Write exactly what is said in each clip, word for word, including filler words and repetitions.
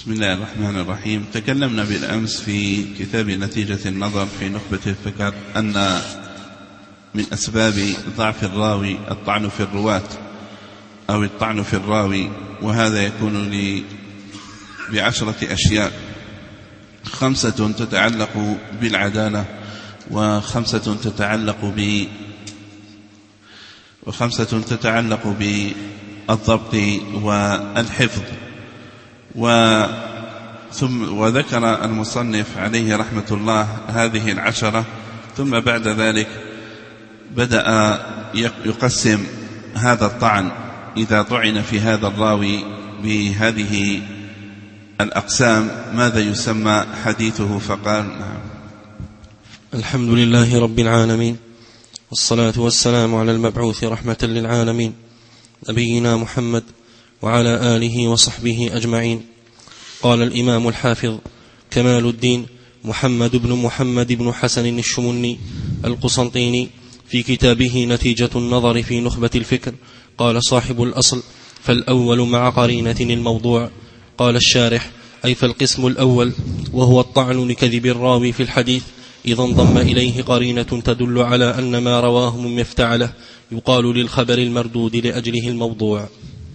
بسم الله الرحمن الرحيم. تكلمنا بالأمس في كتاب نتيجة النظر في نخبة الفكر أن من أسباب ضعف الراوي الطعن في الرواة أو الطعن في الراوي، وهذا يكون لي بعشرة أشياء: خمسة تتعلق بالعدالة، وخمسة تتعلق ب وخمسة تتعلق بالضبط والحفظ. ثم وذكر المصنف عليه رحمة الله هذه العشرة، ثم بعد ذلك بدأ يقسم هذا الطعن إذا طعن في هذا الراوي بهذه الأقسام ماذا يسمى حديثه، فقال: نعم. الحمد لله رب العالمين، والصلاة والسلام على المبعوث رحمة للعالمين نبينا محمد وعلى آله وصحبه أجمعين. قال الإمام الحافظ كمال الدين محمد بن محمد بن حسن الشمني القسنطيني في كتابه نتيجة النظر في نخبة الفكر، قال صاحب الأصل: فالأول مع قرينة الموضوع. قال الشارح: أي فالقسم الأول وهو الطعن لكذب الراوي في الحديث إذا انضم إليه قرينة تدل على أن ما رواه مما افتعله يقال للخبر المردود لأجله الموضوع.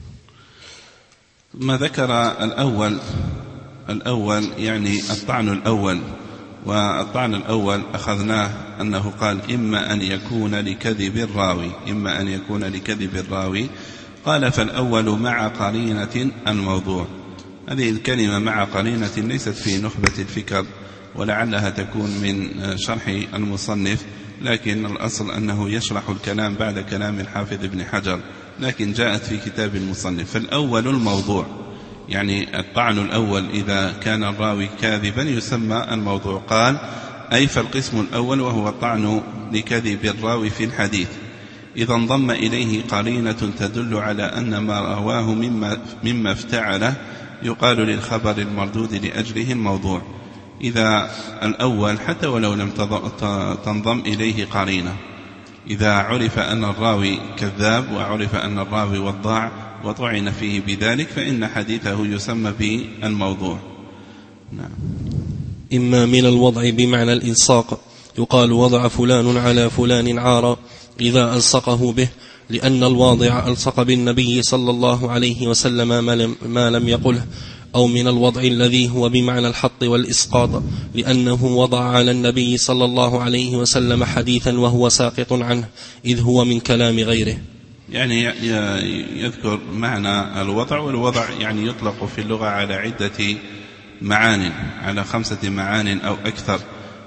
ما ذكر الأول الأول يعني الطعن الأول، والطعن الأول أخذناه أنه قال إما أن يكون لكذب الراوي إما أن يكون لكذب الراوي قال: فالأول مع قرينة الموضوع. هذه الكلمة مع قرينة ليست في نخبة الفكر، ولعلها تكون من شرح المصنف، لكن الأصل أنه يشرح الكلام بعد كلام الحافظ ابن حجر، لكن جاءت في كتاب المصنف. فالأول الموضوع، يعني الطعن الأول إذا كان الراوي كاذبا يسمى الموضوع. قال: أي فالقسم الأول وهو الطعن لكذب الراوي في الحديث إذا انضم إليه قرينة تدل على أن ما رواه مما, مما افتعله يقال للخبر المردود لأجله الموضوع. إذا الأول حتى ولو لم تنضم إليه قرينة، إذا عرف أن الراوي كذاب وعرف أن الراوي وضاع وطعن فيه بذلك فإن حديثه يسمى بالموضوع. نعم. إما من الوضع بمعنى الإلصاق، يقال وضع فلان على فلان عارا إذا ألصقه به، لأن الواضع ألصق بالنبي صلى الله عليه وسلم ما لم يقله. أو من الوضع الذي هو بمعنى الحط والإسقاط، لأنه وضع على النبي صلى الله عليه وسلم حديثا وهو ساقط عنه إذ هو من كلام غيره. يعني يذكر معنى الوضع، والوضع يعني يطلق في اللغة على عدة معان، على خمسة معان أو أكثر.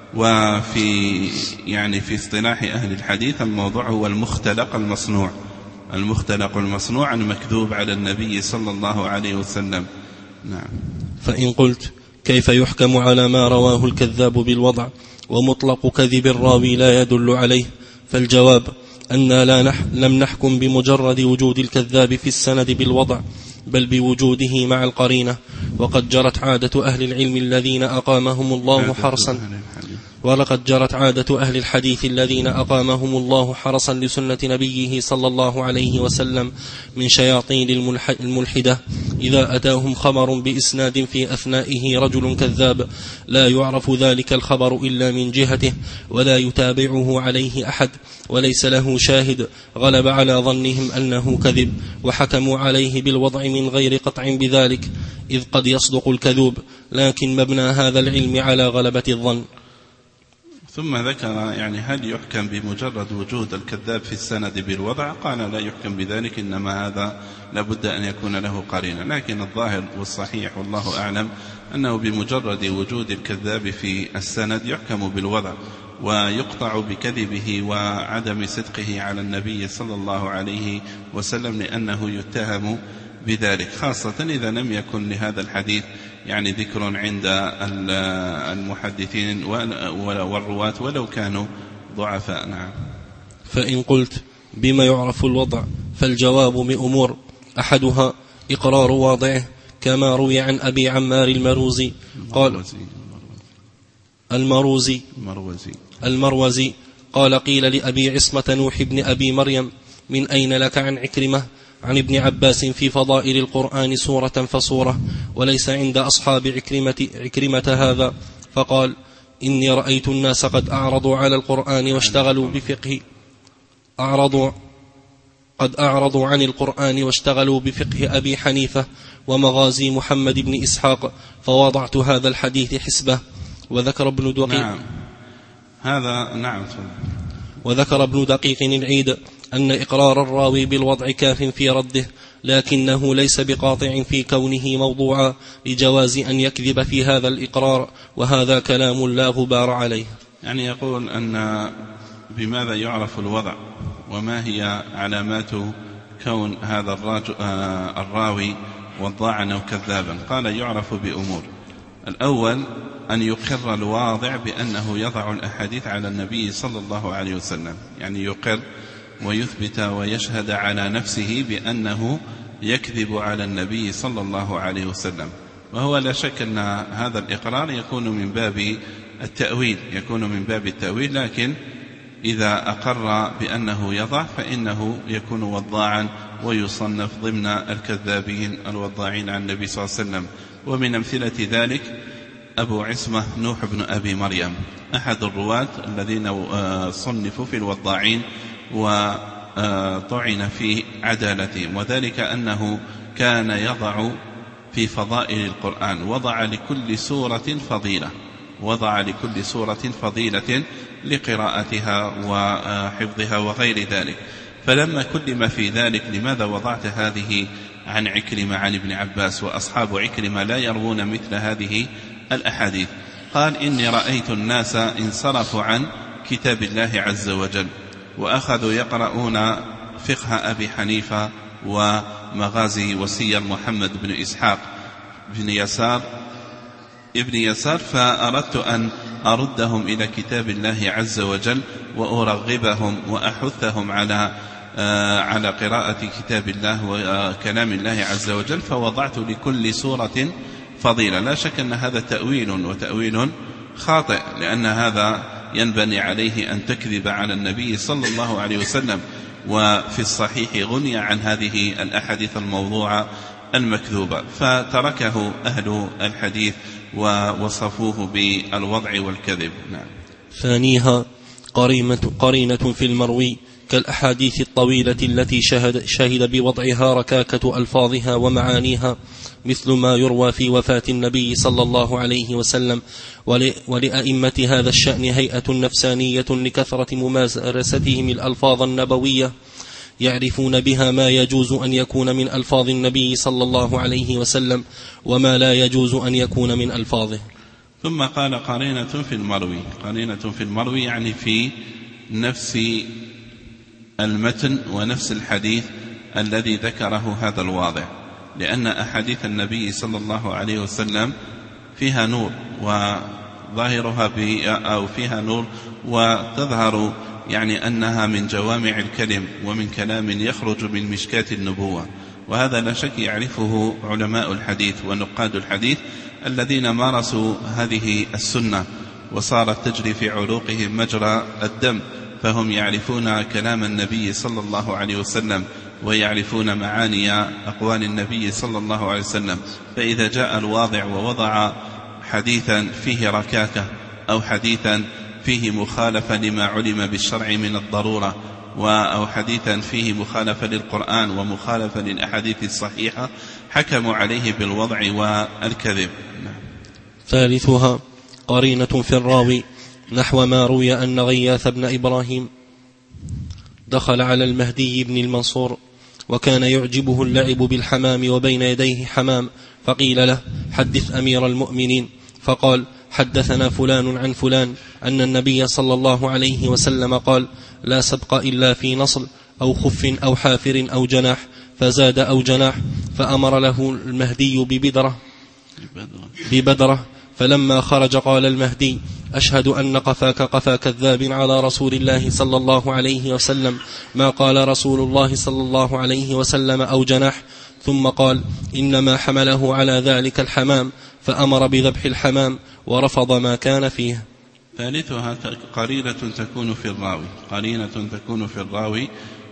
وفي يعني في اصطلاح أهل الحديث الموضوع هو المختلق المصنوع المختلق المصنوع المكذوب على النبي صلى الله عليه وسلم. نعم. فإن قلت كيف يحكم على ما رواه الكذاب بالوضع ومطلق كذب الراوي لا يدل عليه؟ فالجواب أننا لا نح لم نحكم بمجرد وجود الكذاب في السند بالوضع، بل بوجوده مع القرينة. وقد جرت عادة أهل العلم الذين أقامهم الله حرصا ولقد جرت عادة أهل الحديث الذين أقامهم الله حرصا لسنة نبيه صلى الله عليه وسلم من شياطين الملحدة إذا أتاهم خبر بإسناد في أثنائه رجل كذاب لا يعرف ذلك الخبر إلا من جهته ولا يتابعه عليه أحد وليس له شاهد، غلب على ظنهم أنه كذب وحكموا عليه بالوضع من غير قطع بذلك، إذ قد يصدق الكذوب، لكن مبنى هذا العلم على غلبة الظن. ثم ذكر يعني هل يحكم بمجرد وجود الكذاب في السند بالوضع؟ قال لا يحكم بذلك، إنما هذا لابد أن يكون له قرينة. لكن الظاهر والصحيح والله أعلم أنه بمجرد وجود الكذاب في السند يحكم بالوضع ويقطع بكذبه وعدم صدقه على النبي صلى الله عليه وسلم، لأنه يتهم بذلك، خاصة إذا لم يكن لهذا الحديث يعني ذكر عند المحدثين والرواة ولو كانوا ضعفاء. نعم. فإن قلت بما يعرف الوضع؟ فالجواب بأمور: أحدها إقرار واضعه كما روي عن أبي عمار المروزي قال المروزي المروزي المروزي قال: قيل لأبي عصمة نوح بن أبي مريم: من أين لك عن عكرمة؟ عن ابن عباس في فضائل القرآن سورة فسورة، وليس عند أصحاب عكرمة, عكرمة هذا، فقال: إني رأيت الناس قد أعرضوا على القرآن واشتغلوا بفقه أعرضوا قد أعرضوا عن القرآن واشتغلوا بفقه أبي حنيفة ومغازي محمد بن إسحاق، فوضعت هذا الحديث حسبه. وذكر ابن دقيق نعم هذا نعم وذكر ابن دقيق العيد أن إقرار الراوي بالوضع كاف في رده، لكنه ليس بقاطع في كونه موضوعا لجواز أن يكذب في هذا الإقرار، وهذا كلام لا غبار عليه. يعني يقول أن بماذا يعرف الوضع وما هي علامات كون هذا الراوي وضاعا أو كذابا؟ قال: يعرف بأمور. الأول أن يقر الواضع بأنه يضع الأحاديث على النبي صلى الله عليه وسلم، يعني يقر ويثبت ويشهد على نفسه بأنه يكذب على النبي صلى الله عليه وسلم. وهو لا شك أن هذا الإقرار يكون من باب التأويل يكون من باب التأويل لكن إذا أقر بأنه يضع فإنه يكون وضاعا ويصنف ضمن الكذابين الوضاعين عن النبي صلى الله عليه وسلم. ومن أمثلة ذلك أبو عصمة نوح بن أبي مريم، أحد الرواة الذين صنفوا في الوضاعين وطعن في عدالتهم، وذلك أنه كان يضع في فضائل القرآن، وضع لكل سورة فضيلة وضع لكل سورة فضيلة لقراءتها وحفظها وغير ذلك. فلما كلم في ذلك: لماذا وضعت هذه عن عكرمة عن ابن عباس وأصحاب عكرمة لا يروون مثل هذه الأحاديث؟ قال: إني رأيت الناس انصرفوا عن كتاب الله عز وجل وأخذوا يقرؤون فقه أبي حنيفة ومغازي وسير محمد بن إسحاق بن يسار ابن يسار فأردت أن أردهم إلى كتاب الله عز وجل وأرغبهم وأحثهم على على قراءة كتاب الله وكلام الله عز وجل، فوضعت لكل سورة فضيلة. لا شك أن هذا تأويل وتأويل خاطئ، لأن هذا ينبني عليه أن تكذب على النبي صلى الله عليه وسلم، وفي الصحيح غني عن هذه الأحاديث الموضوعة المكذوبة، فتركه أهل الحديث ووصفوه بالوضع والكذب. نعم. ثانيها قرينة, قرينة في المروي كالأحاديث الطويلة التي شهد, شهد بوضعها ركاكة ألفاظها ومعانيها، مثل ما يروى في وفاة النبي صلى الله عليه وسلم. ولأئمة هذا الشأن هيئة نفسانية لكثرة ممارستهم الألفاظ النبوية، يعرفون بها ما يجوز أن يكون من ألفاظ النبي صلى الله عليه وسلم وما لا يجوز أن يكون من ألفاظه. ثم قال: قرينة في المروي. قرينة في المروي يعني في نفس المتن ونفس الحديث الذي ذكره هذا الواضع، لأن أحاديث النبي صلى الله عليه وسلم فيها نور وظاهرها أو فيها نور وتظهر يعني أنها من جوامع الكلم ومن كلام يخرج من مشكاة النبوة، وهذا لا شك يعرفه علماء الحديث ونقاد الحديث الذين مارسوا هذه السنة وصارت تجري في عروقهم مجرى الدم، فهم يعرفون كلام النبي صلى الله عليه وسلم ويعرفون معاني أقوال النبي صلى الله عليه وسلم. فإذا جاء الواضع ووضع حديثا فيه ركاكة أو حديثا فيه مخالفة لما علم بالشرع من الضرورة أو حديثا فيه مخالفة للقرآن ومخالفة للأحاديث الصحيحة، حكموا عليه بالوضع والكذب. ثالثها قرينة في الراوي، نحو ما روي أن غياث بن إبراهيم دخل على المهدي بن المنصور وكان يعجبه اللعب بالحمام وبين يديه حمام، فقيل له: حدث أمير المؤمنين، فقال: حدثنا فلان عن فلان أن النبي صلى الله عليه وسلم قال: لا سبق إلا في نصل أو خف أو حافر أو جناح، فزاد أو جناح، فأمر له المهدي ببدرة ببدرة فلما خرج قال المهدي: أشهد أن قفاك قفا كذاب على رسول الله صلى الله عليه وسلم، ما قال رسول الله صلى الله عليه وسلم أو جناح. ثم قال: إنما حمله على ذلك الحمام، فأمر بذبح الحمام ورفض ما كان فيه. ثالثها قرينة تكون في الراوي قرينة تكون في الراوي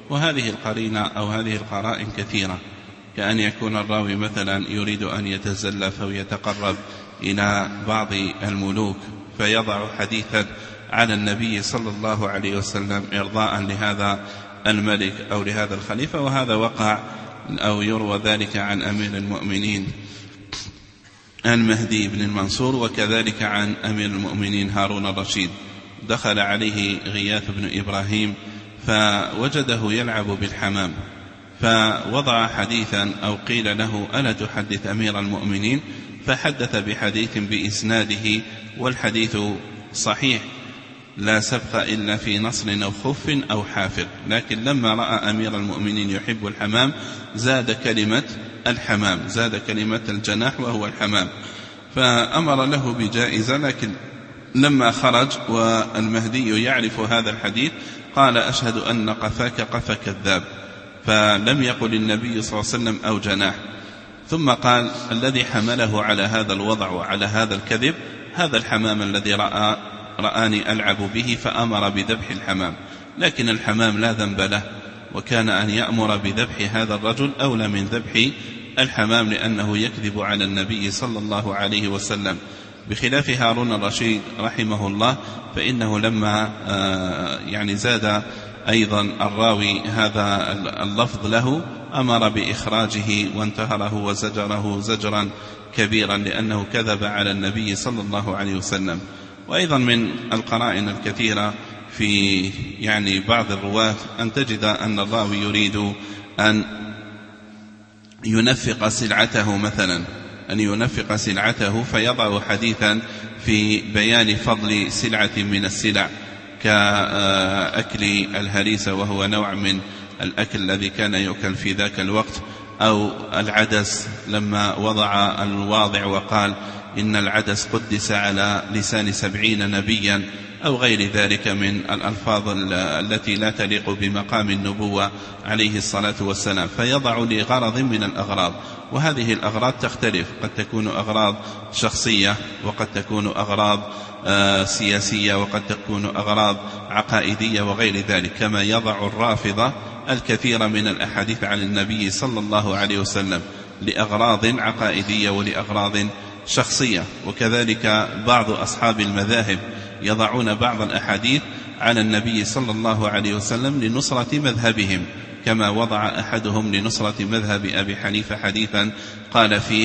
وهذه القرينة أو هذه القرائن كثيرة، كأن يكون الراوي مثلا يريد أن يتزلف أو يتقرب إلى بعض الملوك فيضع حديثا على النبي صلى الله عليه وسلم إرضاء لهذا الملك أو لهذا الخليفة، وهذا وقع أو يروى ذلك عن أمير المؤمنين المهدي بن المنصور، وكذلك عن أمير المؤمنين هارون الرشيد. دخل عليه غياث بن إبراهيم فوجده يلعب بالحمام، فوضع حديثا أو قيل له ألا تحدث أمير المؤمنين؟ فحدث بحديث بإسناده، والحديث صحيح لا سبق إلا في نصر أو خف أو حافر، لكن لما رأى أمير المؤمنين يحب الحمام زاد كلمة الحمام، زاد كلمة الجناح وهو الحمام، فأمر له بجائزة. لكن لما خرج والمهدي يعرف هذا الحديث قال أشهد أن قفاك قف كذاب، فلم يقل النبي صلى الله عليه وسلم أو جناح. ثم قال الذي حمله على هذا الوضع وعلى هذا الكذب هذا الحمام الذي رأى رآني ألعب به، فأمر بذبح الحمام، لكن الحمام لا ذنب له، وكان أن يأمر بذبح هذا الرجل أولى من ذبح الحمام، لأنه يكذب على النبي صلى الله عليه وسلم، بخلاف هارون الرشيد رحمه الله، فإنه لما يعني زاد أيضا الراوي هذا اللفظ له أمر بإخراجه وانتهره وزجره زجرا كبيرا، لأنه كذب على النبي صلى الله عليه وسلم. وأيضا من القرائن الكثيرة في يعني بعض الرواة أن تجد أن الراوي يريد أن ينفق سلعته، مثلا أن ينفق سلعته فيضع حديثا في بيان فضل سلعة من السلع كأكل الهريسة، وهو نوع من الأكل الذي كان يؤكل في ذاك الوقت، أو العدس لما وضع الواضع وقال إن العدس قدس على لسان سبعين نبيا، أو غير ذلك من الألفاظ التي لا تليق بمقام النبوة عليه الصلاة والسلام، فيضع لغرض من الأغراض، وهذه الأغراض تختلف، قد تكون أغراض شخصية، وقد تكون أغراض سياسية، وقد تكون أغراض عقائدية وغير ذلك، كما يضع الرافضة الكثير من الأحاديث عن النبي صلى الله عليه وسلم لأغراض عقائدية ولأغراض شخصية. وكذلك بعض أصحاب المذاهب يضعون بعض الأحاديث على النبي صلى الله عليه وسلم لنصرة مذهبهم، كما وضع أحدهم لنصرة مذهب أبي حنيفة حديثا قال فيه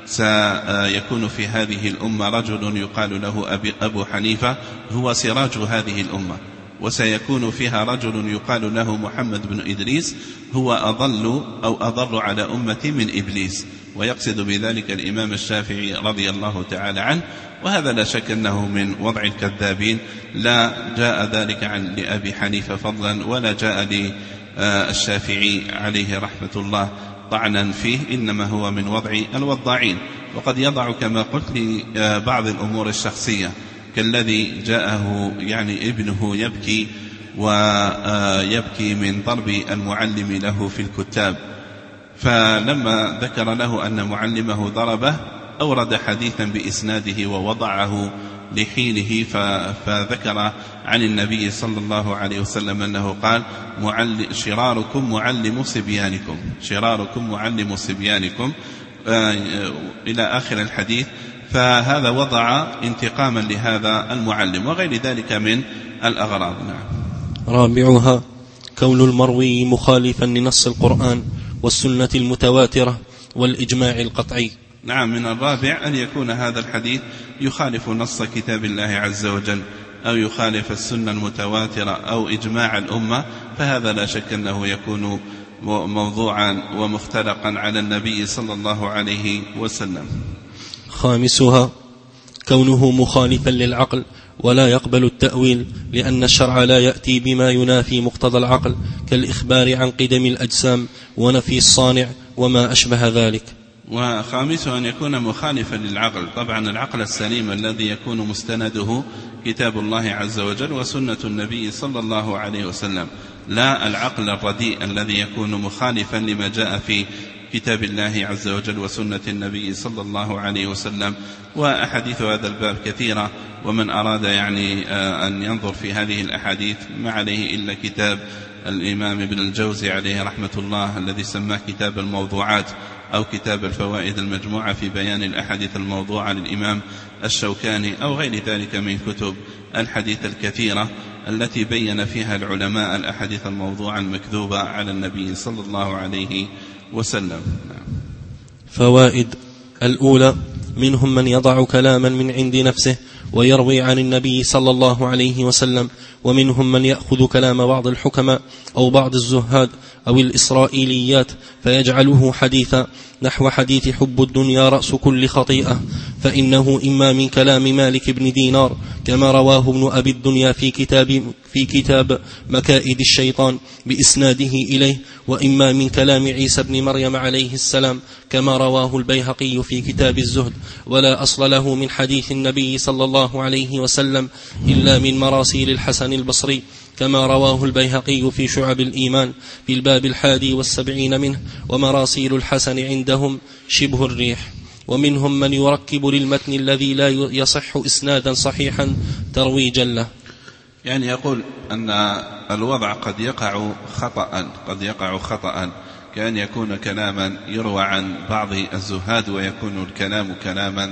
سيكون في هذه الأمة رجل يقال له أبو حنيفة هو سراج هذه الأمة، وسيكون فيها رجل يقال له محمد بن إدريس هو أضل أو أضر على أمتي من إبليس، ويقصد بذلك الإمام الشافعي رضي الله تعالى عنه. وهذا لا شك أنه من وضع الكذابين، لا جاء ذلك عن لأبي حنيفة فضلا ولا جاء للشافعي عليه رحمة الله طعنا فيه، إنما هو من وضع الوضاعين. وقد يضع كما قلت لبعض الأمور الشخصية، كالذي جاءه يعني ابنه يبكي ويبكي من ضرب المعلم له في الكتاب، فلما ذكر له أن معلمه ضربه أورد حديثا بإسناده ووضعه لحينه، فذكر عن النبي صلى الله عليه وسلم أنه قال شراركم معلم صبيانكم، شراركم معلم صبيانكم إلى آخر الحديث. فهذا وضع انتقاما لهذا المعلم وغير ذلك من الأغراض. نعم. رابعها كون المروي مخالفا لنص القرآن والسنة المتواترة والإجماع القطعي. نعم، من الرابع أن يكون هذا الحديث يخالف نص كتاب الله عز وجل، أو يخالف السنة المتواترة أو إجماع الأمة، فهذا لا شك أنه يكون موضوعا ومختلقا على النبي صلى الله عليه وسلم. خامسها كونه مخالفا للعقل ولا يقبل التأويل، لأن الشرع لا يأتي بما ينافي مقتضى العقل، كالإخبار عن قدم الأجسام ونفي الصانع وما أشبه ذلك. وخامسها أن يكون مخالفا للعقل، طبعا العقل السليم الذي يكون مستنده كتاب الله عز وجل وسنة النبي صلى الله عليه وسلم، لا العقل الرديء الذي يكون مخالفا لما جاء في كتاب الله عز وجل وسنة النبي صلى الله عليه وسلم. وأحاديث هذا الباب كثيرة، ومن أراد يعني أن ينظر في هذه الأحاديث ما عليه إلا كتاب الإمام ابن الجوزي عليه رحمة الله الذي سماه كتاب الموضوعات، أو كتاب الفوائد المجموعة في بيان الأحاديث الموضوعة للإمام الشوكاني، أو غير ذلك من كتب الحديث الكثيرة التي بين فيها العلماء الأحاديث الموضوعة المكذوبة على النبي صلى الله عليه وسلم. فوائد: الأولى: منهم من يضع كلاما من عند نفسه ويروي عن النبي صلى الله عليه وسلم، ومنهم من يأخذ كلام بعض الحكماء أو بعض الزهاد أو الإسرائيليات فيجعله حديثا، نحو حديث حب الدنيا رأس كل خطيئة، فإنه إما من كلام مالك بن دينار كما رواه ابن أبي الدنيا في كتاب, في كتاب مكائد الشيطان بإسناده إليه، وإما من كلام عيسى بن مريم عليه السلام كما رواه البيهقي في كتاب الزهد، ولا أصل له من حديث النبي صلى الله عليه وسلم إلا من مراسيل الحسن البصري كما رواه البيهقي في شعب الإيمان في الباب الحادي والسبعين منه، ومراسيل الحسن عندهم شبه الريح. ومنهم من يركب للمتن الذي لا يصح إسنادا صحيحا ترويجا له. يعني يقول أن الوضع قد يقع خطأ قد يقع خطأ كأن يكون كلاما يروى عن بعض الزهاد، ويكون الكلام كلاما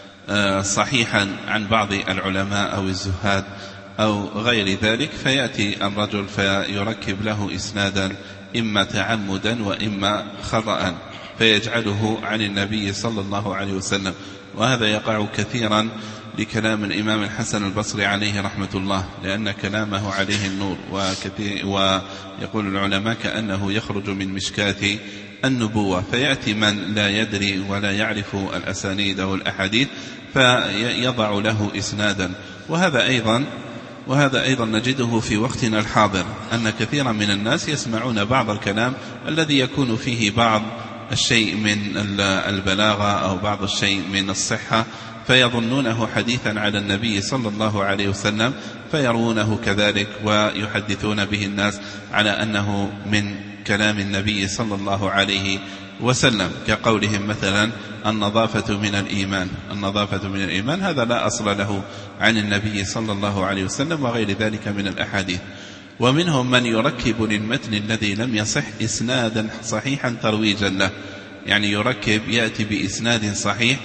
صحيحا عن بعض العلماء أو الزهاد أو غير ذلك، فيأتي الرجل فيركب له إسنادا إما تعمدا وإما خطأ فيجعله عن النبي صلى الله عليه وسلم. وهذا يقع كثيرا لكلام الإمام الحسن البصري عليه رحمة الله، لأن كلامه عليه النور، وكثير ويقول العلماء كأنه يخرج من مشكاة النبوة، فيأتي من لا يدري ولا يعرف الأسانيد والأحاديث فيضع له إسنادا. وهذا أيضا وهذا أيضا نجده في وقتنا الحاضر، أن كثيرا من الناس يسمعون بعض الكلام الذي يكون فيه بعض الشيء من البلاغة أو بعض الشيء من الصحة، فيظنونه حديثا على النبي صلى الله عليه وسلم فيروونه كذلك ويحدثون به الناس على أنه من كلام النبي صلى الله عليه وسلم، كقولهم مثلا النظافة من الإيمان النظافة من الإيمان هذا لا أصل له عن النبي صلى الله عليه وسلم وغير ذلك من الأحاديث. ومنهم من يركب للمتن الذي لم يصح إسنادا صحيحا ترويجا له، يعني يركب يأتي بإسناد صحيح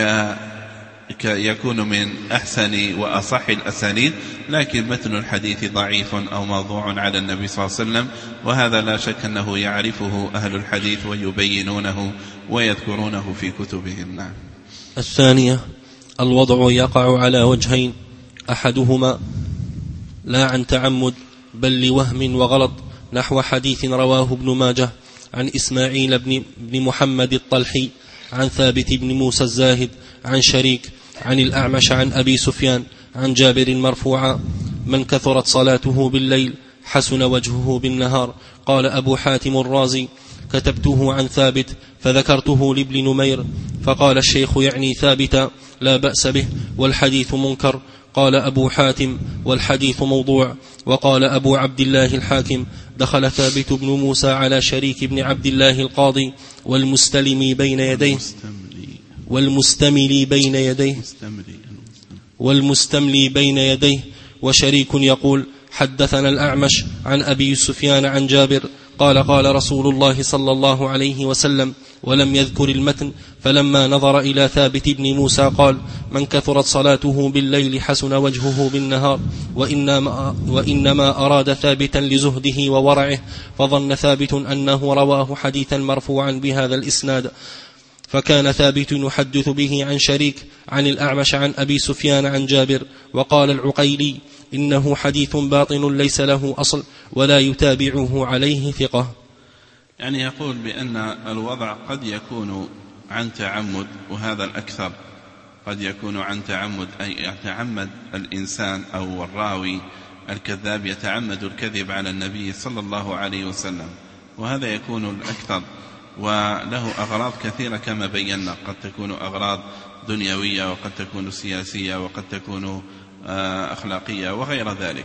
يكون من أحسن وأصح الأسانيد، لكن متن الحديث ضعيف أو موضوع على النبي صلى الله عليه وسلم، وهذا لا شك أنه يعرفه أهل الحديث ويبينونه ويذكرونه في كتبهم. نعم. الثانية: الوضع يقع على وجهين: أحدهما لا عن تعمد بل لوهم وغلط، نحو حديث رواه ابن ماجه عن إسماعيل بن, بن محمد الطلحي عن ثابت بن موسى الزاهد عن شريك عن الأعمش عن أبي سفيان عن جابر مرفوعا: من كثرت صلاته بالليل حسن وجهه بالنهار. قال أبو حاتم الرازي: كتبته عن ثابت فذكرته لابن نمير، فقال الشيخ يعني ثابتا لا بأس به والحديث منكر. قال أبو حاتم: والحديث موضوع. وقال أبو عبد الله الحاكم: دخل ثابت بن موسى على شريك بن عبد الله القاضي والمستلم بين يديه والمستملي بين يديه والمستملي بين يديه وشريك يقول: حدثنا الأعمش عن أبي سفيان عن جابر قال: قال رسول الله صلى الله عليه وسلم، ولم يذكر المتن. فلما نظر إلى ثابت بن موسى قال: من كثرت صلاته بالليل حسن وجهه بالنهار. وإنما, وإنما أراد ثابتا لزهده وورعه، فظن ثابت أنه رواه حديثا مرفوعا بهذا الإسناد، فكان ثابت يحدث به عن شريك عن الأعمش عن أبي سفيان عن جابر. وقال العقيلي: إنه حديث باطن ليس له أصل ولا يتابعه عليه ثقة. يعني يقول بأن الوضع قد يكون عن تعمد، وهذا الأكثر، قد يكون عن تعمد، أي يتعمد الإنسان أو الراوي الكذاب يتعمد الكذب على النبي صلى الله عليه وسلم، وهذا يكون الأكثر، وله أغراض كثيرة كما بينا، قد تكون أغراض دنيوية وقد تكون سياسية وقد تكون أخلاقية وغير ذلك.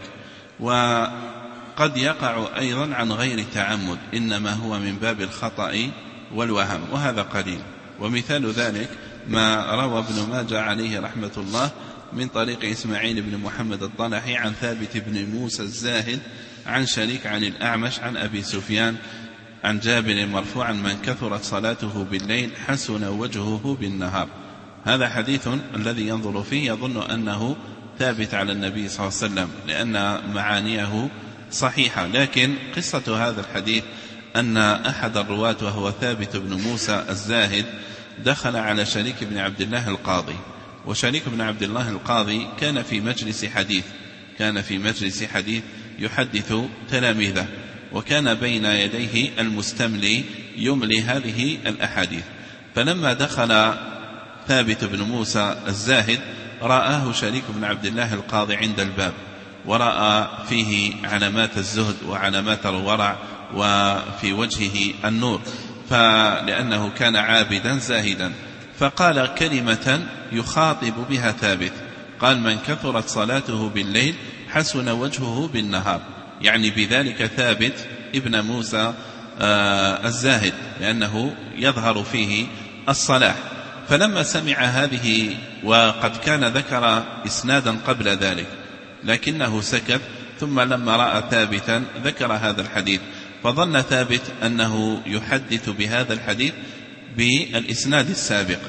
وقد يقع أيضا عن غير تعمد، إنما هو من باب الخطأ والوهم، وهذا قليل. ومثال ذلك ما روى ابن ماجه عليه رحمة الله من طريق إسماعيل بن محمد الطلحي عن ثابت بن موسى الزاهد عن شريك عن الأعمش عن أبي سفيان عن جابر مرفوعا: من كثرت صلاته بالليل حسن وجهه بالنهار. هذا حديث الذي ينظر فيه يظن أنه ثابت على النبي صلى الله عليه وسلم لأن معانيه صحيحة، لكن قصة هذا الحديث أن أحد الرواة وهو ثابت بن موسى الزاهد دخل على شريك بن عبد الله القاضي، وشريك بن عبد الله القاضي كان في مجلس حديث كان في مجلس حديث يحدث تلاميذه، وكان بين يديه المستملي يملي هذه الأحاديث. فلما دخل ثابت بن موسى الزاهد رآه شريك بن عبد الله القاضي عند الباب، ورأى فيه علامات الزهد وعلامات الورع وفي وجهه النور، فلأنه كان عابدا زاهدا، فقال كلمة يخاطب بها ثابت، قال: من كثرت صلاته بالليل حسن وجهه بالنهار، يعني بذلك ثابت ابن موسى الزاهد، لأنه يظهر فيه الصلاح. فلما سمع هذه، وقد كان ذكر إسنادا قبل ذلك لكنه سكت، ثم لما رأى ثابتا ذكر هذا الحديث، فظن ثابت أنه يحدث بهذا الحديث بالإسناد السابق،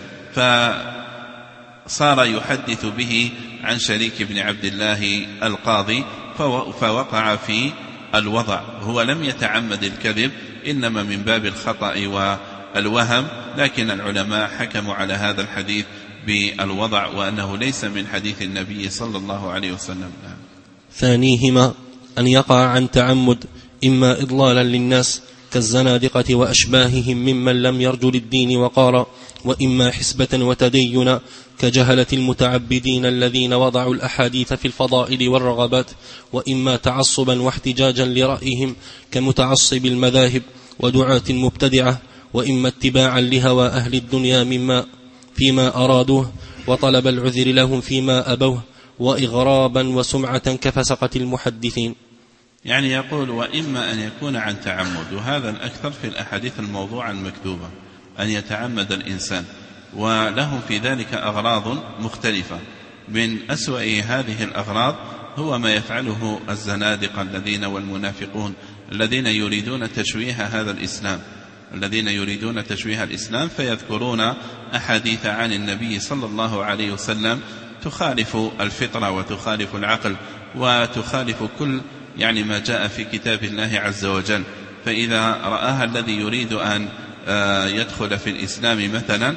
فصار يحدث به عن شريك بن عبد الله القاضي، فوقع في الوضع. هو لم يتعمد الكذب، إنما من باب الخطأ والوهم، لكن العلماء حكموا على هذا الحديث بالوضع وأنه ليس من حديث النبي صلى الله عليه وسلم. ثانيهما أن يقع عن تعمد، إما إضلالا للناس كالزنادقة وأشباههم ممن لم يرجو للدين وقارا، وإما حسبة وتدينا كجهلة المتعبدين الذين وضعوا الأحاديث في الفضائل والرغبات، وإما تعصبا واحتجاجا لرأيهم كمتعصب المذاهب ودعاة المبتدعة، وإما اتباعا لهوى أهل الدنيا مما فيما أرادوه وطلب العذر لهم فيما أبوه، وإغرابا وسمعة كفسقة المحدثين. يعني يقول: وإما أن يكون عن تعمد، وهذا الأكثر في الأحاديث الموضوعة المكتوبة، أن يتعمد الإنسان، ولهم في ذلك أغراض مختلفة. من أسوأ هذه الأغراض هو ما يفعله الزنادقة الذين والمنافقون الذين يريدون تشويه هذا الإسلام الذين يريدون تشويه الإسلام فيذكرون أحاديث عن النبي صلى الله عليه وسلم تخالف الفطرة وتخالف العقل وتخالف كل يعني ما جاء في كتاب الله عز وجل. فإذا رآها الذي يريد أن يدخل في الإسلام مثلا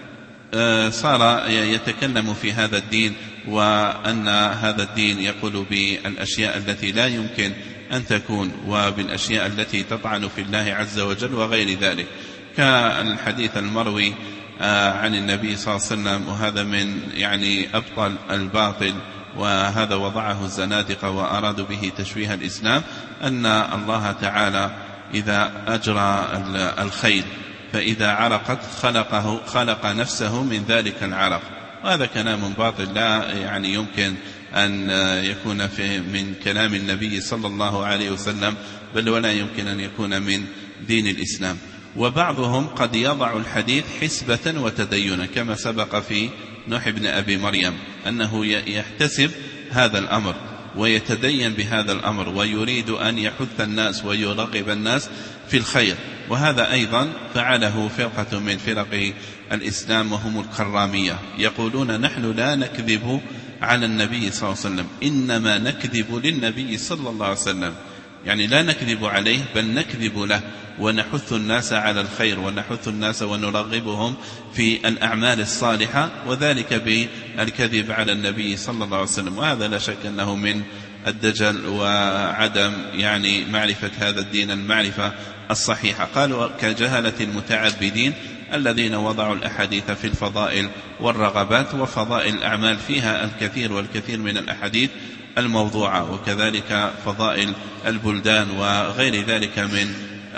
صار يتكلم في هذا الدين، وأن هذا الدين يقول بالأشياء التي لا يمكن أن تكون، وبالأشياء التي تطعن في الله عز وجل وغير ذلك، كالحديث المروي عن النبي صلى الله عليه وسلم، وهذا من يعني أبطل الباطل، وهذا وضعه الزنادقة وأرادوا به تشويه الإسلام، أن الله تعالى إذا أجرى الخيل فإذا عرقت خلقه خلق نفسه من ذلك العرق. وهذا كلام باطل لا يعني يمكن أن يكون في من كلام النبي صلى الله عليه وسلم، بل ولا يمكن أن يكون من دين الإسلام. وبعضهم قد يضع الحديث حسبة وتدينا، كما سبق في نوح بن أبي مريم أنه يحتسب هذا الأمر ويتدين بهذا الأمر ويريد أن يحث الناس ويرغب الناس في الخير. وهذا أيضا فعله فرقة من فرق الإسلام وهم الكرامية، يقولون: نحن لا نكذب على النبي صلى الله عليه وسلم، إنما نكذب للنبي صلى الله عليه وسلم، يعني لا نكذب عليه بل نكذب له، ونحث الناس على الخير ونحث الناس ونرغبهم في الأعمال الصالحة، وذلك بالكذب على النبي صلى الله عليه وسلم. وهذا لا شك أنه من الدجل وعدم يعني معرفة هذا الدين المعرفة الصحيحة. قالوا: كجهلة المتعبدين الذين وضعوا الأحاديث في الفضائل والرغبات، وفضائل الأعمال فيها الكثير والكثير من الأحاديث الموضوعة، وكذلك فضائل البلدان وغير ذلك من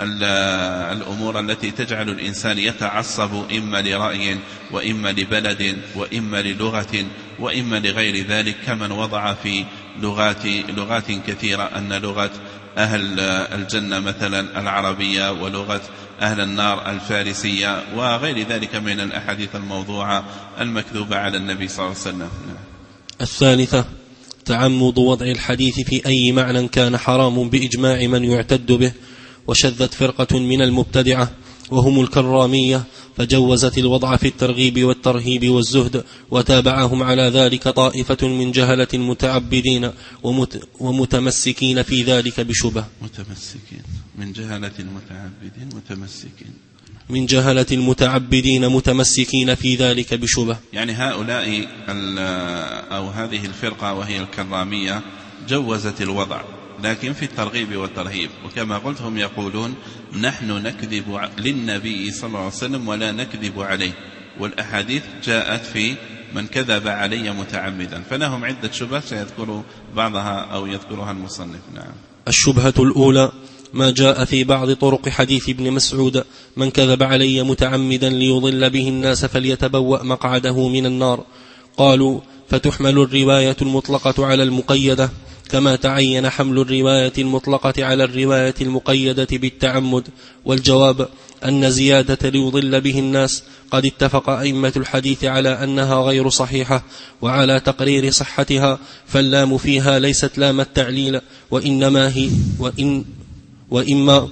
الأمور التي تجعل الإنسان يتعصب إما لرأي وإما لبلد وإما للغة وإما لغير ذلك، كمن وضع في لغات, لغات كثيرة، أن لغة أهل الجنة مثلا العربية، ولغة أهل النار الفارسية، وغير ذلك من الأحاديث الموضوعة المكذوبة على النبي صلى الله عليه وسلم. الثالثة تعمد وضع الحديث في أي معنى كان حرام بإجماع من يعتد به. وشذت فرقة من المبتدعة وهم الكرامية فجوزت الوضع في الترغيب والترهيب والزهد، وتابعهم على ذلك طائفة من جهلة متعبدين ومت ومتمسكين في ذلك بشبه. متمسكين من جهلة المتعبدين متمسكين من جهلة المتعبدين متمسكين في ذلك بشبه. يعني هؤلاء أو هذه الفرقة وهي الكرامية جوزت الوضع، لكن في الترغيب والترهيب. وكما قلت هم يقولون نحن نكذب للنبي صلى الله عليه وسلم ولا نكذب عليه، والأحاديث جاءت في من كذب علي متعمدا، فلهم عدة شبهات سيذكر بعضها أو يذكرها المصنف. نعم. الشبهة الأولى ما جاء في بعض طرق حديث ابن مسعود من كذب علي متعمدا ليضل به الناس فليتبوأ مقعده من النار. قالوا فتحمل الرواية المطلقة على المقيدة كما تعين حمل الرواية المطلقة على الرواية المقيدة بالتعمد. والجواب أن زيادة ليضل به الناس قد اتفق أئمة الحديث على أنها غير صحيحة وعلى تقرير صحتها، فاللام فيها ليست لام التعليل وإنما هي وإن وإما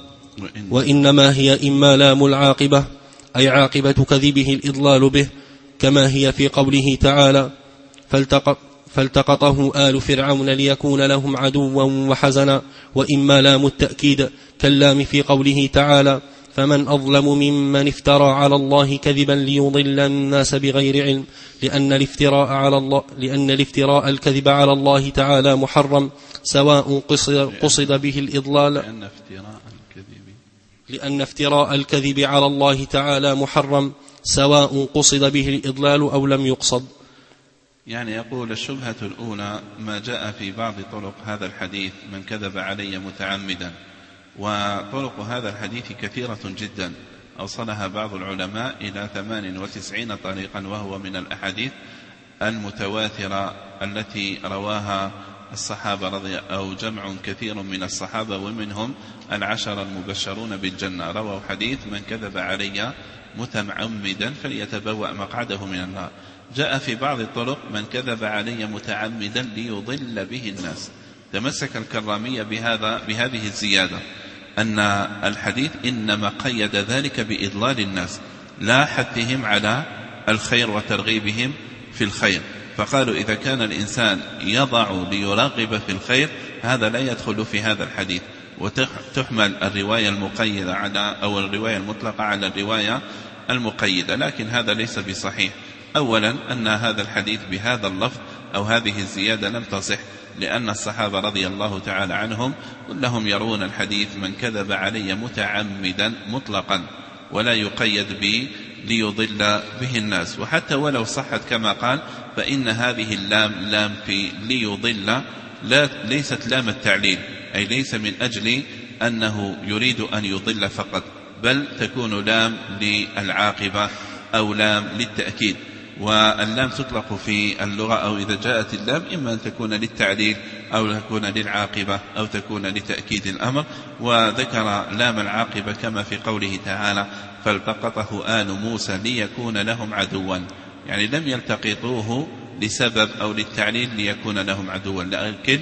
وإنما هي إما لام العاقبة أي عاقبة كذبه الإضلال به، كما هي في قوله تعالى فالتقط فالتقطه آل فرعون ليكون لهم عدوا وحزنا، وإما لام التأكيد كاللام في قوله تعالى فمن أظلم ممن افترى على الله كذبا ليضل الناس بغير علم، لأن الافتراء على الله لأن الافتراء الكذب على الله تعالى محرم سواء قصد, قصد به الإضلال لأن افتراء الكذب لأن افتراء الكذب على الله تعالى محرم سواء قصد به الإضلال أو لم يقصد. يعني يقول الشبهة الأولى ما جاء في بعض طرق هذا الحديث من كذب علي متعمدا، وطرق هذا الحديث كثيرة جدا أوصلها بعض العلماء إلى ثمان وتسعين طريقا، وهو من الأحاديث المتواترة التي رواها الصحابة رضي أو جمع كثير من الصحابة ومنهم العشر المبشرون بالجنة رووا حديث من كذب علي متعمدا فليتبوأ مقعده من النار. جاء في بعض الطرق من كذب علي متعمدا ليضل به الناس. تمسك الكرامية بهذا بهذه الزيادة أن الحديث إنما قيد ذلك بإضلال الناس لا حثهم على الخير وترغيبهم في الخير، فقالوا إذا كان الإنسان يضع ليرغب في الخير هذا لا يدخل في هذا الحديث، وتحمل الرواية المقيدة على أو الرواية المطلقة على الرواية المقيدة، لكن هذا ليس بصحيح. أولا أن هذا الحديث بهذا اللفظ أو هذه الزيادة لم تصح، لأن الصحابة رضي الله تعالى عنهم كلهم يرون الحديث من كذب علي متعمدا مطلقا ولا يقيد به ليضل به الناس. وحتى ولو صحت كما قال فإن هذه اللام لام في ليضل لا ليست لام التعليل، أي ليس من أجل أنه يريد أن يضل فقط، بل تكون لام للعاقبة أو لام للتأكيد. واللام تطلق في اللغة أو إذا جاءت اللام إما أن تكون للتعليل أو تكون للعاقبة أو تكون لتأكيد الأمر. وذكر لام العاقبة كما في قوله تعالى فالتقطه آل موسى ليكون لهم عدوا، يعني لم يلتقطوه لسبب أو للتعليل ليكون لهم عدوا، لكن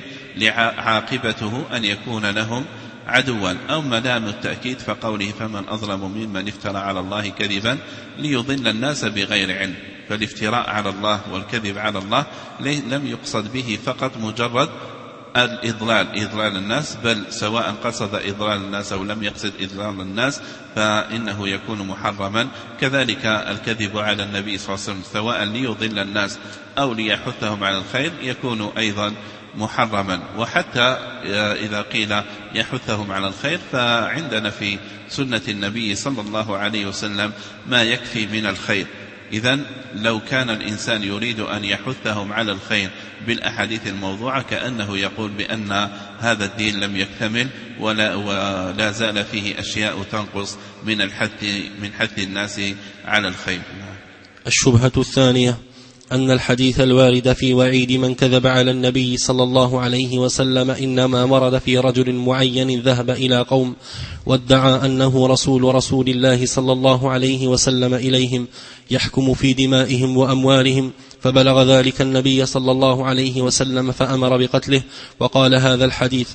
لعاقبته أن يكون لهم عدوا. أو لام التأكيد فقوله فمن أظلم ممن افترى على الله كذبا ليضل الناس بغير علم، فالافتراء على الله والكذب على الله لم يقصد به فقط مجرد الإضلال إضلال الناس، بل سواء قصد إضلال الناس أو لم يقصد إضلال الناس فإنه يكون محرما. كذلك الكذب على النبي صلى الله عليه وسلم سواء ليضل الناس أو ليحثهم على الخير يكون أيضا محرما. وحتى إذا قيل يحثهم على الخير فعندنا في سنة النبي صلى الله عليه وسلم ما يكفي من الخير. إذن لو كان الإنسان يريد أن يحثهم على الخير بالأحاديث الموضوعة كأنه يقول بأن هذا الدين لم يكتمل ولا, ولا زال فيه أشياء تنقص من الحث من حث الناس على الخير. الشبهة الثانية أن الحديث الوارد في وعيد من كذب على النبي صلى الله عليه وسلم إنما ورد في رجل معين ذهب إلى قوم وادعى أنه رسول رسول الله صلى الله عليه وسلم إليهم يحكم في دمائهم وأموالهم، فبلغ ذلك النبي صلى الله عليه وسلم فأمر بقتله، وقال هذا الحديث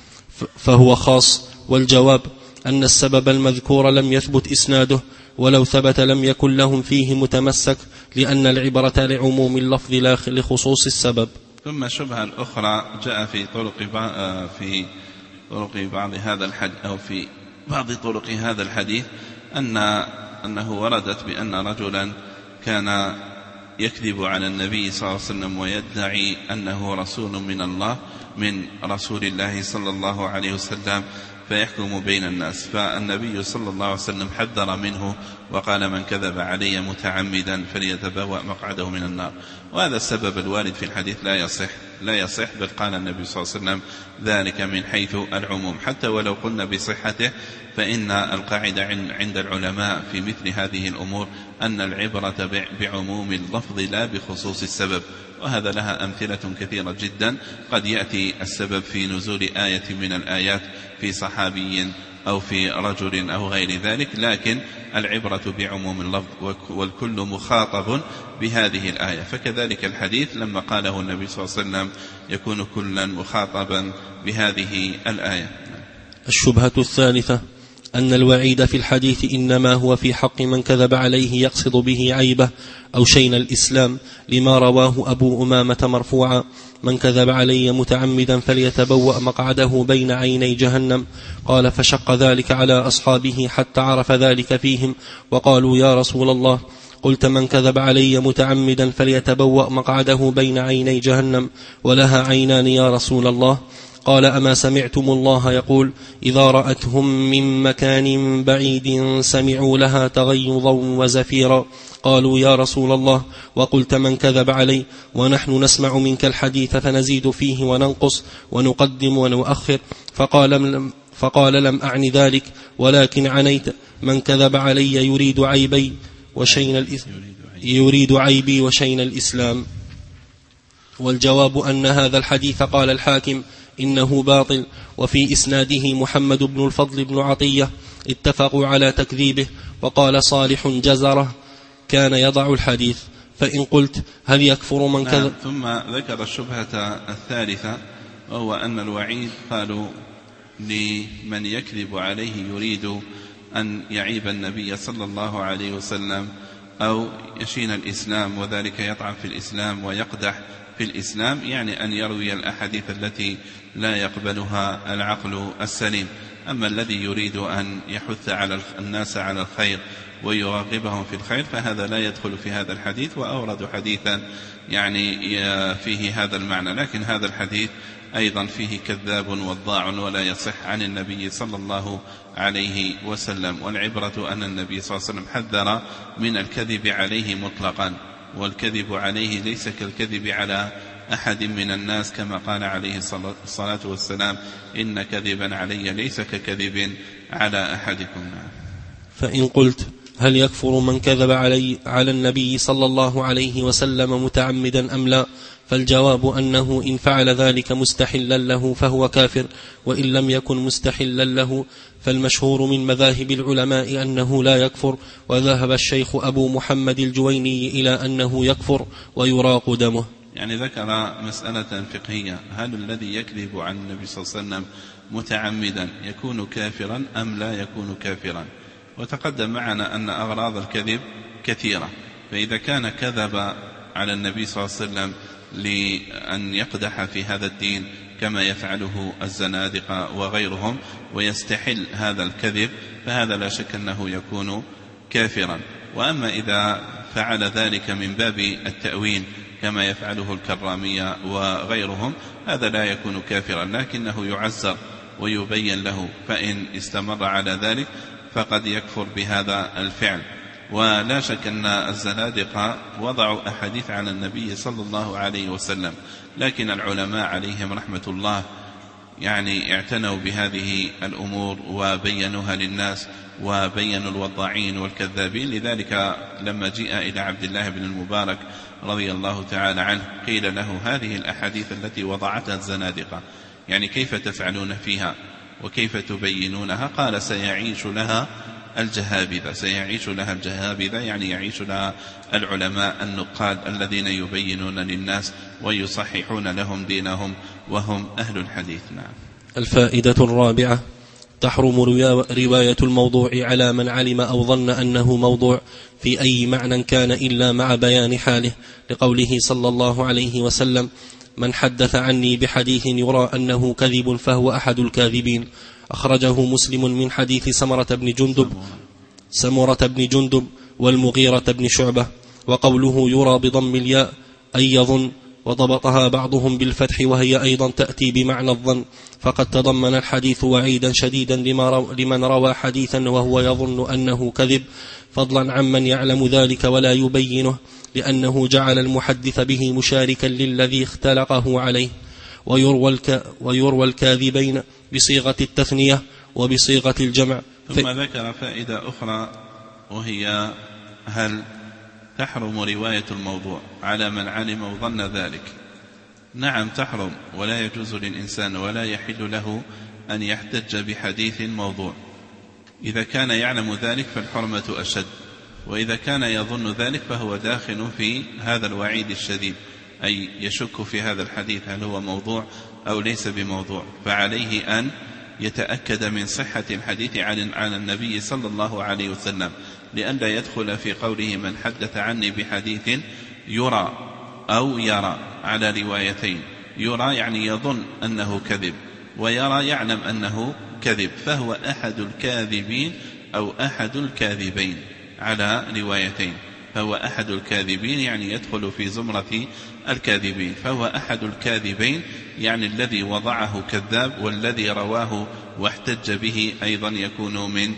فهو خاص. والجواب أن السبب المذكور لم يثبت إسناده، ولو ثبت لم يكن لهم فيه متمسك، لأن العبرة لعموم اللفظ لا لخصوص السبب. ثم شبهة أخرى جاء في طرق في طرق بعض هذا الحديث أو في بعض طرق هذا الحديث أن أنه وردت بأن رجلا كان يكذب على النبي صلى الله عليه وسلم ويدعي أنه رسول من الله من رسول الله صلى الله عليه وسلم فيحكم بين الناس، فالنبي صلى الله عليه وسلم حذر منه وقال من كذب علي متعمدا فليتبوأ مقعده من النار. وهذا السبب الوارد في الحديث لا يصح لا يصح بل قال النبي صلى الله عليه وسلم ذلك من حيث العموم، حتى ولو قلنا بصحته فإن القاعدة عند العلماء في مثل هذه الأمور أن العبرة بعموم اللفظ لا بخصوص السبب، وهذا لها أمثلة كثيرة جدا. قد يأتي السبب في نزول آية من الآيات في صحابي أو في رجل أو غير ذلك، لكن العبرة بعموم اللفظ والكل مخاطب بهذه الآية. فكذلك الحديث لما قاله النبي صلى الله عليه وسلم يكون كلا مخاطبا بهذه الآية. الشبهة الثالثة أن الوعيد في الحديث إنما هو في حق من كذب عليه يقصد به عيبه أو شين الإسلام، لما رواه أبو أمامة مرفوعا من كذب علي متعمدا فليتبوأ مقعده بين عيني جهنم. قال فشق ذلك على أصحابه حتى عرف ذلك فيهم وقالوا يا رسول الله قلت من كذب علي متعمدا فليتبوأ مقعده بين عيني جهنم ولها عينان يا رسول الله؟ قال أما سمعتم الله يقول إذا رأتهم من مكان بعيد سمعوا لها تغيظا وزفيرا؟ قالوا يا رسول الله وقلت من كذب علي ونحن نسمع منك الحديث فنزيد فيه وننقص ونقدم ونؤخر؟ فقال لم, فقال لم أعني ذلك ولكن عنيت من كذب علي يريد عيبي وشين الإسلام يريد عيبي وشين الإسلام. والجواب أن هذا الحديث قال الحاكم إنه باطل، وفي إسناده محمد بن الفضل بن عطية اتفقوا على تكذيبه. وقال صالح جزرة كان يضع الحديث. فإن قلت هل يكفر من كذب؟ نعم. ثم ذكر الشبهة الثالثة وهو أن الوعيد قالوا لمن يكذب عليه يريد أن يعيب النبي صلى الله عليه وسلم أو يشين الإسلام، وذلك يطعن في الإسلام ويقدح في الإسلام، يعني أن يروي الأحاديث التي لا يقبلها العقل السليم. أما الذي يريد أن يحث على الناس على الخير ويراغبهم في الخير فهذا لا يدخل في هذا الحديث، وأورد حديثا يعني فيه هذا المعنى، لكن هذا الحديث أيضا فيه كذاب وضاع ولا يصح عن النبي صلى الله عليه وسلم. والعبرة أن النبي صلى الله عليه وسلم حذر من الكذب عليه مطلقا، والكذب عليه ليس كالكذب على أحد من الناس كما قال عليه الصلاة والسلام إن كذبا علي ليس ككذب على أحدكم. فإن قلت هل يكفر من كذب علي على النبي صلى الله عليه وسلم متعمدا أم لا؟ فالجواب أنه إن فعل ذلك مستحلا له فهو كافر، وإن لم يكن مستحلا له فالمشهور من مذاهب العلماء أنه لا يكفر. وذهب الشيخ أبو محمد الجويني إلى أنه يكفر ويراق دمه. يعني ذكر مسألة فقهية، هل الذي يكذب عن النبي صلى الله عليه وسلم متعمدا يكون كافرا أم لا يكون كافرا؟ وتقدم معنا أن أغراض الكذب كثيرة، فإذا كان كذب على النبي صلى الله عليه وسلم لأن يقدح في هذا الدين كما يفعله الزنادقة وغيرهم ويستحل هذا الكذب فهذا لا شك أنه يكون كافرا. وأما إذا فعل ذلك من باب التأويل كما يفعله الكرامية وغيرهم هذا لا يكون كافرا، لكنه يعزر ويبين له، فإن استمر على ذلك فقد يكفر بهذا الفعل. ولا شك أن الزنادقة وضعوا أحاديث على النبي صلى الله عليه وسلم، لكن العلماء عليهم رحمة الله يعني اعتنوا بهذه الأمور وبينوها للناس وبينوا الوضاعين والكذابين. لذلك لما جاء إلى عبد الله بن المبارك رضي الله تعالى عنه قيل له هذه الأحاديث التي وضعتها الزنادقة يعني كيف تفعلون فيها وكيف تبينونها؟ قال سيعيش لها الجهابذة، سيعيش لها الجهابذة يعني يعيش لها العلماء النقاد الذين يبينون للناس ويصححون لهم دينهم وهم أهل الحديث. نعم. الفائدة الرابعة: تحرم رواية الموضوع على من علم أو ظن أنه موضوع في أي معنى كان إلا مع بيان حاله، لقوله صلى الله عليه وسلم: من حدث عني بحديث يرى أنه كذب فهو أحد الكاذبين. أخرجه مسلم من حديث سمرة بن جندب سمرة بن جندب والمغيرة بن شعبة. وقوله يرى بضم الياء أي يظن، وضبطها بعضهم بالفتح وهي أيضا تأتي بمعنى الظن، فقد تضمن الحديث وعيدا شديدا لمن روى حديثا وهو يظن أنه كذب، فضلا عمن يعلم ذلك ولا يبينه، لأنه جعل المحدث به مشاركا للذي اختلقه عليه. ويروى, الك ويروى الكاذبين بصيغة التثنية وبصيغة الجمع. ثم ذكر فائدة أخرى وهي: هل تحرم رواية الموضوع على من علم وظن ذلك؟ نعم تحرم، ولا يجوز للإنسان ولا يحل له أن يحتج بحديث موضوع. إذا كان يعلم ذلك فالحرمة أشد، وإذا كان يظن ذلك فهو داخل في هذا الوعيد الشديد، أي يشك في هذا الحديث هل هو موضوع أو ليس بموضوع، فعليه أن يتأكد من صحة الحديث عن النبي صلى الله عليه وسلم، لئلا يدخل في قوله من حدث عني بحديث يرى أو يرى على روايتين. يرى يعني يظن أنه كذب، ويرى يعلم أنه كذب، فهو أحد الكاذبين أو أحد الكاذبين على روايتين، فهو أحد الكاذبين يعني يدخل في زمرة الكاذبين، فهو أحد الكاذبين يعني الذي وضعه كذاب، والذي رواه واحتج به أيضا يكون من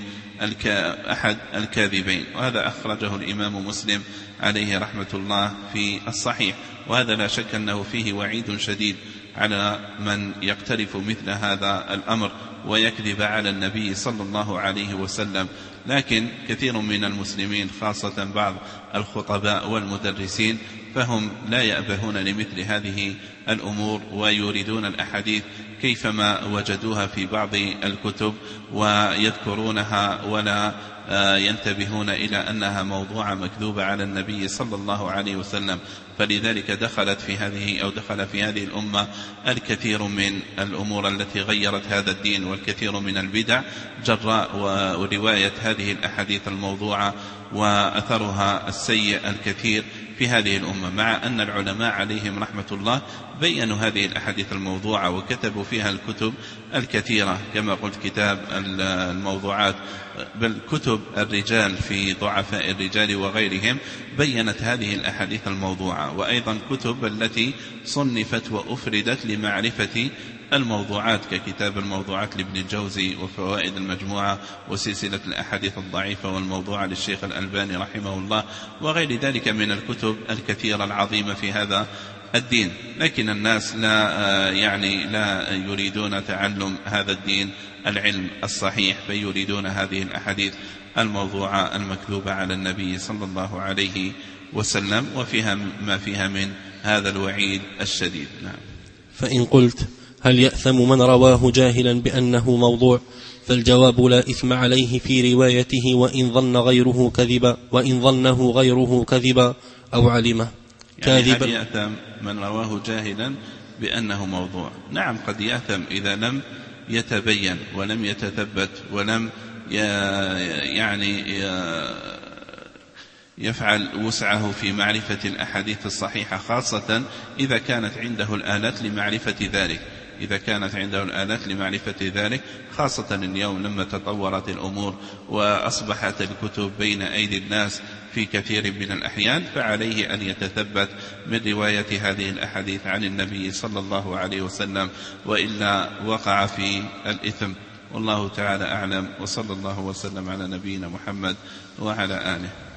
أحد الكاذبين. وهذا أخرجه الإمام مسلم عليه رحمة الله في الصحيح. وهذا لا شك أنه فيه وعيد شديد على من يقترف مثل هذا الأمر ويكذب على النبي صلى الله عليه وسلم. لكن كثير من المسلمين خاصة بعض الخطباء والمدرسين فهم لا يأبهون لمثل هذه الأمور، ويريدون الأحاديث كيفما وجدوها في بعض الكتب ويذكرونها ولا ينتبهون إلى أنها موضوع مكذوبة على النبي صلى الله عليه وسلم. فلذلك دخلت في هذه أو دخل في هذه الأمة الكثير من الأمور التي غيرت هذا الدين، والكثير من البدع جراء ورواية هذه الأحاديث الموضوعة وأثرها السيء الكثير في هذه الأمة، مع أن العلماء عليهم رحمة الله بيّنوا هذه الأحاديث الموضوعة وكتبوا فيها الكتب الكثيرة، كما قلت كتاب الموضوعات، بل كتب الرجال في ضعفاء الرجال وغيرهم بيّنت هذه الأحاديث الموضوعة، وأيضا كتب التي صنفت وأفردت لمعرفة الموضوعات ككتاب الموضوعات لابن الجوزي وفوائد المجموعة وسلسلة الأحاديث الضعيفة والموضوعة للشيخ الألباني رحمه الله وغير ذلك من الكتب الكثيرة العظيمة في هذا الدين. لكن الناس لا يعني لا يريدون تعلم هذا الدين العلم الصحيح، فيريدون هذه الأحاديث الموضوعة المكذوبة على النبي صلى الله عليه وسلم، وفيها ما فيها من هذا الوعيد الشديد. نعم. فإن قلت هل يأثم من رواه جاهلا بأنه موضوع؟ فالجواب لا إثم عليه في روايته وإن ظن غيره كذبا وإن ظنه غيره كذبا أو علمه كاذبا. يعني هل يأثم من رواه جاهلا بأنه موضوع؟ نعم قد يأثم إذا لم يتبين ولم يتثبت ولم يعني يفعل وسعه في معرفة الأحاديث الصحيحة، خاصة إذا كانت عنده الآلات لمعرفة ذلك إذا كانت عنده الآلات لمعرفة ذلك خاصة اليوم لما تطورت الأمور وأصبحت الكتب بين أيدي الناس في كثير من الأحيان، فعليه أن يتثبت من رواية هذه الأحاديث عن النبي صلى الله عليه وسلم، وإلا وقع في الإثم. والله تعالى أعلم، وصلى الله وسلم على نبينا محمد وعلى آله.